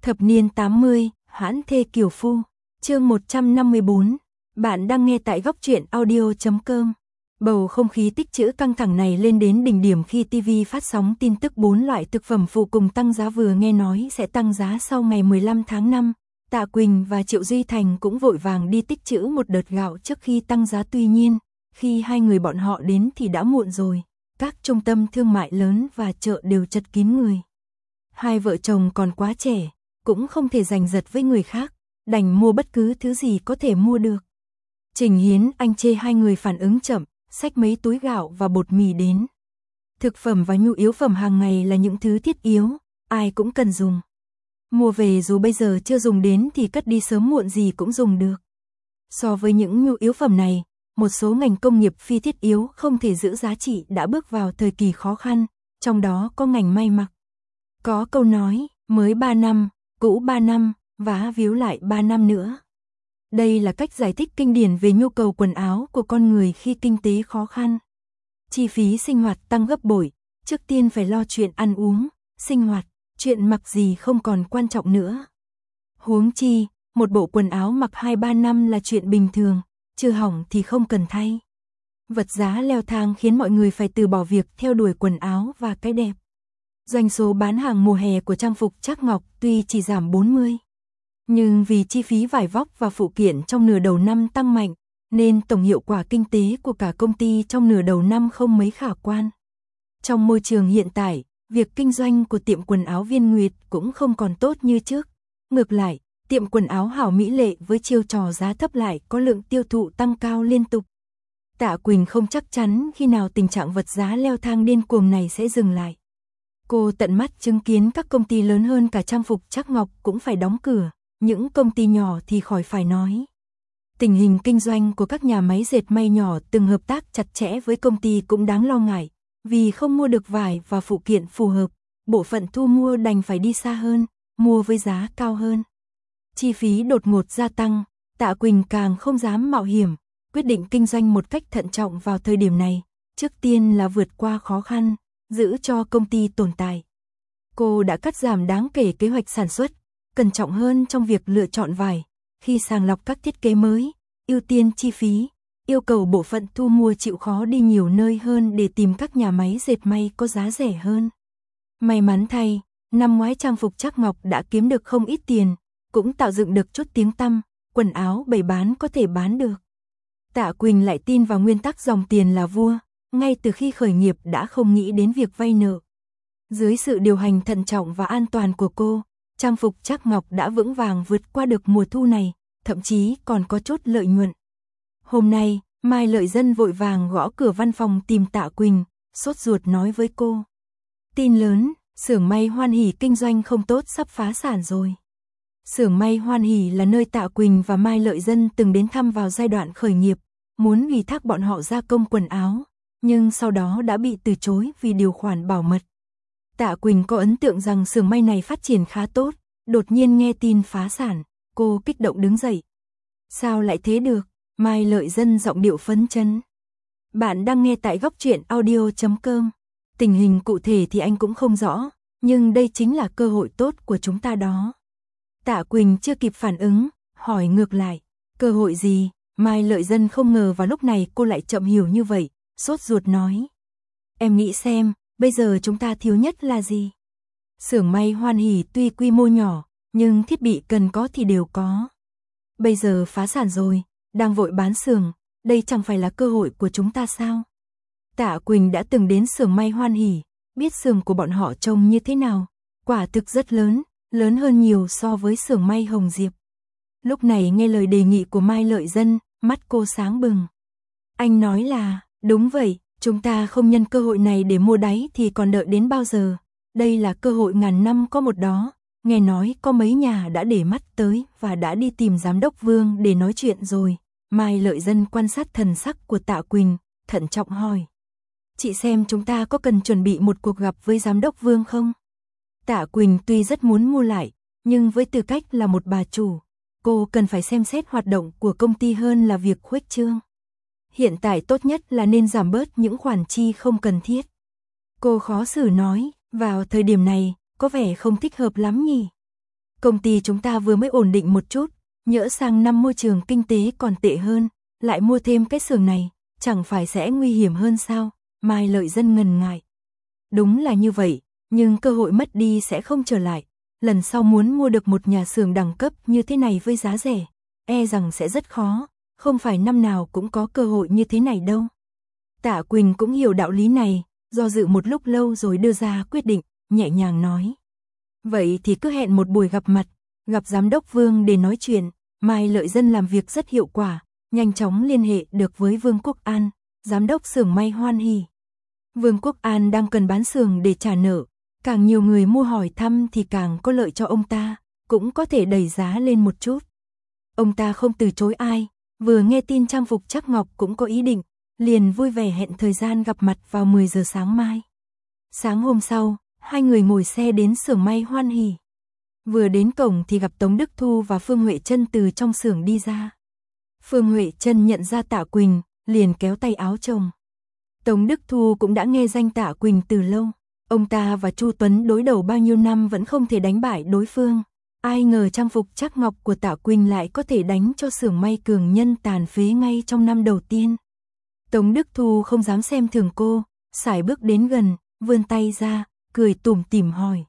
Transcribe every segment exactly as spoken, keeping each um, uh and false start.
Thập niên tám mươi, Hãn thê kiều phu, chương một trăm năm mươi bốn. Bạn đang nghe tại góc truyện audio chấm com. Bầu không khí tích trữ căng thẳng này lên đến đỉnh điểm khi ti vi phát sóng tin tức bốn loại thực phẩm phụ cùng tăng giá, vừa nghe nói sẽ tăng giá sau ngày mười lăm tháng năm. Tạ Quỳnh và Triệu Duy Thành cũng vội vàng đi tích trữ một đợt gạo trước khi tăng giá, tuy nhiên, khi hai người bọn họ đến thì đã muộn rồi. Các trung tâm thương mại lớn và chợ đều chật kín người. Hai vợ chồng còn quá trẻ, cũng không thể giành giật với người khác, đành mua bất cứ thứ gì có thể mua được. Trình Hiến Anh chê hai người phản ứng chậm, xách mấy túi gạo và bột mì đến. Thực phẩm và nhu yếu phẩm hàng ngày là những thứ thiết yếu, ai cũng cần dùng. Mua về dù bây giờ chưa dùng đến thì cất đi sớm muộn gì cũng dùng được. So với những nhu yếu phẩm này, một số ngành công nghiệp phi thiết yếu không thể giữ giá trị đã bước vào thời kỳ khó khăn, trong đó có ngành may mặc. Có câu nói, mới ba năm, cũ ba năm, vá víu lại ba năm nữa. Đây là cách giải thích kinh điển về nhu cầu quần áo của con người khi kinh tế khó khăn. Chi phí sinh hoạt tăng gấp bội, trước tiên phải lo chuyện ăn uống, sinh hoạt, chuyện mặc gì không còn quan trọng nữa. Huống chi, một bộ quần áo mặc hai ba năm là chuyện bình thường, chưa hỏng thì không cần thay. Vật giá leo thang khiến mọi người phải từ bỏ việc theo đuổi quần áo và cái đẹp. Doanh số bán hàng mùa hè của trang phục Trác Ngọc tuy chỉ giảm bốn mươi, nhưng vì chi phí vải vóc và phụ kiện trong nửa đầu năm tăng mạnh, nên tổng hiệu quả kinh tế của cả công ty trong nửa đầu năm không mấy khả quan. Trong môi trường hiện tại, việc kinh doanh của tiệm quần áo Viên Nguyệt cũng không còn tốt như trước. Ngược lại, tiệm quần áo Hảo Mỹ Lệ với chiêu trò giá thấp lại có lượng tiêu thụ tăng cao liên tục. Tạ Quỳnh không chắc chắn khi nào tình trạng vật giá leo thang điên cuồng này sẽ dừng lại. Cô tận mắt chứng kiến các công ty lớn hơn cả trang phục Trác Ngọc cũng phải đóng cửa, những công ty nhỏ thì khỏi phải nói. Tình hình kinh doanh của các nhà máy dệt may nhỏ từng hợp tác chặt chẽ với công ty cũng đáng lo ngại, vì không mua được vải và phụ kiện phù hợp, bộ phận thu mua đành phải đi xa hơn, mua với giá cao hơn. Chi phí đột ngột gia tăng, Tạ Quỳnh càng không dám mạo hiểm, quyết định kinh doanh một cách thận trọng vào thời điểm này, trước tiên là vượt qua khó khăn, giữ cho công ty tồn tại. Cô đã cắt giảm đáng kể kế hoạch sản xuất, cẩn trọng hơn trong việc lựa chọn vải, khi sàng lọc các thiết kế mới, ưu tiên chi phí, yêu cầu bộ phận thu mua chịu khó đi nhiều nơi hơn để tìm các nhà máy dệt may có giá rẻ hơn. May mắn thay, năm ngoái trang phục Trác Ngọc đã kiếm được không ít tiền, cũng tạo dựng được chút tiếng tăm, quần áo bày bán có thể bán được. Tạ Quỳnh lại tin vào nguyên tắc dòng tiền là vua, ngay từ khi khởi nghiệp đã không nghĩ đến việc vay nợ. Dưới sự điều hành thận trọng và an toàn của cô, trang phục Trác Ngọc đã vững vàng vượt qua được mùa thu này, thậm chí còn có chút lợi nhuận. Hôm nay, Mai Lợi Dân vội vàng gõ cửa văn phòng tìm Tạ Quỳnh, sốt ruột nói với cô. Tin lớn, xưởng may Hoan Hỷ kinh doanh không tốt, sắp phá sản rồi. Xưởng may Hoan Hỷ là nơi Tạ Quỳnh và Mai Lợi Dân từng đến thăm vào giai đoạn khởi nghiệp, muốn ủy thác bọn họ gia công quần áo, nhưng sau đó đã bị từ chối vì điều khoản bảo mật. Tạ Quỳnh có ấn tượng rằng xưởng may này phát triển khá tốt, đột nhiên nghe tin phá sản, cô kích động đứng dậy. Sao lại thế được? Mai Lợi Dân giọng điệu phấn chấn. Bạn đang nghe tại góc truyện audio chấm com. Tình hình cụ thể thì anh cũng không rõ, nhưng đây chính là cơ hội tốt của chúng ta đó. Tạ Quỳnh chưa kịp phản ứng, hỏi ngược lại. Cơ hội gì? Mai Lợi Dân không ngờ vào lúc này cô lại chậm hiểu như vậy, sốt ruột nói. Em nghĩ xem, bây giờ chúng ta thiếu nhất là gì? Xưởng may Hoan Hỷ tuy quy mô nhỏ, nhưng thiết bị cần có thì đều có. Bây giờ phá sản rồi, đang vội bán xưởng, đây chẳng phải là cơ hội của chúng ta sao? Tạ Quỳnh đã từng đến xưởng may Hoan Hỷ, biết xưởng của bọn họ trông như thế nào, quả thực rất lớn, lớn hơn nhiều so với xưởng may Hồng Diệp. Lúc này nghe lời đề nghị của Mai Lợi Dân, mắt cô sáng bừng. Anh nói là, đúng vậy, chúng ta không nhân cơ hội này để mua đáy thì còn đợi đến bao giờ? Đây là cơ hội ngàn năm có một đó. Nghe nói có mấy nhà đã để mắt tới và đã đi tìm giám đốc Vương để nói chuyện rồi. Mai Lợi Dân quan sát thần sắc của Tạ Quỳnh, thận trọng hỏi. Chị xem chúng ta có cần chuẩn bị một cuộc gặp với giám đốc Vương không? Tạ Quỳnh tuy rất muốn mua lại, nhưng với tư cách là một bà chủ, cô cần phải xem xét hoạt động của công ty hơn là việc khuếch trương. Hiện tại tốt nhất là nên giảm bớt những khoản chi không cần thiết. Cô khó xử nói, vào thời điểm này, có vẻ không thích hợp lắm nhỉ? Công ty chúng ta vừa mới ổn định một chút, nhỡ sang năm môi trường kinh tế còn tệ hơn, lại mua thêm cái xưởng này, chẳng phải sẽ nguy hiểm hơn sao? Mai Lợi Dân ngần ngại. Đúng là như vậy, nhưng cơ hội mất đi sẽ không trở lại. Lần sau muốn mua được một nhà xưởng đẳng cấp như thế này với giá rẻ, e rằng sẽ rất khó, không phải năm nào cũng có cơ hội như thế này đâu. Tạ Quỳnh cũng hiểu đạo lý này, do dự một lúc lâu rồi đưa ra quyết định, nhẹ nhàng nói. Vậy thì cứ hẹn một buổi gặp mặt, gặp Giám đốc Vương để nói chuyện. Mai Lợi Dân làm việc rất hiệu quả, nhanh chóng liên hệ được với Vương Quốc An, Giám đốc xưởng may Hoan Hỷ. Vương Quốc An đang cần bán xưởng để trả nợ, càng nhiều người mua hỏi thăm thì càng có lợi cho ông ta, cũng có thể đẩy giá lên một chút. Ông ta không từ chối ai, vừa nghe tin trang phục Trác Ngọc cũng có ý định, liền vui vẻ hẹn thời gian gặp mặt vào mười giờ sáng mai. Sáng hôm sau, hai người ngồi xe đến xưởng may Hoan Hỷ. Vừa đến cổng thì gặp Tống Đức Thu và Phương Huệ Trân từ trong xưởng đi ra. Phương Huệ Trân nhận ra Tạ Quỳnh, liền kéo tay áo chồng. Tống Đức Thu cũng đã nghe danh Tạ Quỳnh từ lâu. Ông ta và Chu Tuấn đối đầu bao nhiêu năm vẫn không thể đánh bại đối phương. Ai ngờ trang phục Trác Ngọc của Tạ Quỳnh lại có thể đánh cho xưởng may Cường Nhân tàn phế ngay trong năm đầu tiên. Tống Đức Thu không dám xem thường cô, sải bước đến gần, vươn tay ra, cười tủm tỉm hỏi.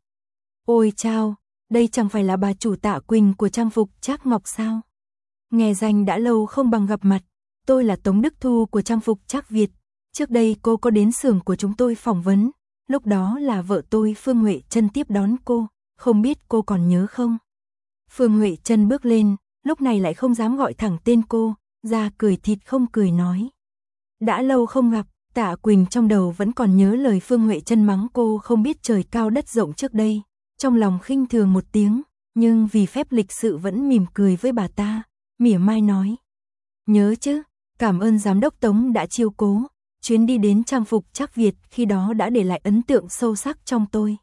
Ôi chao, đây chẳng phải là bà chủ Tạ Quỳnh của trang phục Trác Ngọc sao? Nghe danh đã lâu không bằng gặp mặt, tôi là Tống Đức Thu của trang phục Trác Việt. Trước đây cô có đến xưởng của chúng tôi phỏng vấn, lúc đó là vợ tôi Phương Huệ Trân tiếp đón cô, không biết cô còn nhớ không? Phương Huệ Trân bước lên, lúc này lại không dám gọi thẳng tên cô, ra cười thịt không cười nói. Đã lâu không gặp, Tạ Quỳnh trong đầu vẫn còn nhớ lời Phương Huệ Trân mắng cô không biết trời cao đất rộng trước đây, trong lòng khinh thường một tiếng, nhưng vì phép lịch sự vẫn mỉm cười với bà ta, mỉa mai nói. Nhớ chứ, cảm ơn Giám đốc Tống đã chiêu cố, chuyến đi đến trang phục Trác Việt khi đó đã để lại ấn tượng sâu sắc trong tôi.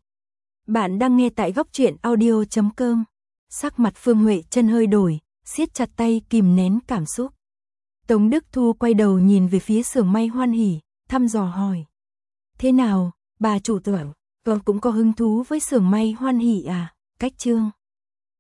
Bạn đang nghe tại góc truyện audio chấm com. Sắc mặt Phương Huệ Trân hơi đổi, siết chặt tay kìm nén cảm xúc. Tống Đức Thu quay đầu nhìn về phía xưởng may Hoan Hỷ, thăm dò hỏi. Thế nào, bà chủ tưởng, vợ cũng có hứng thú với xưởng may Hoan Hỷ à? Cách Trương.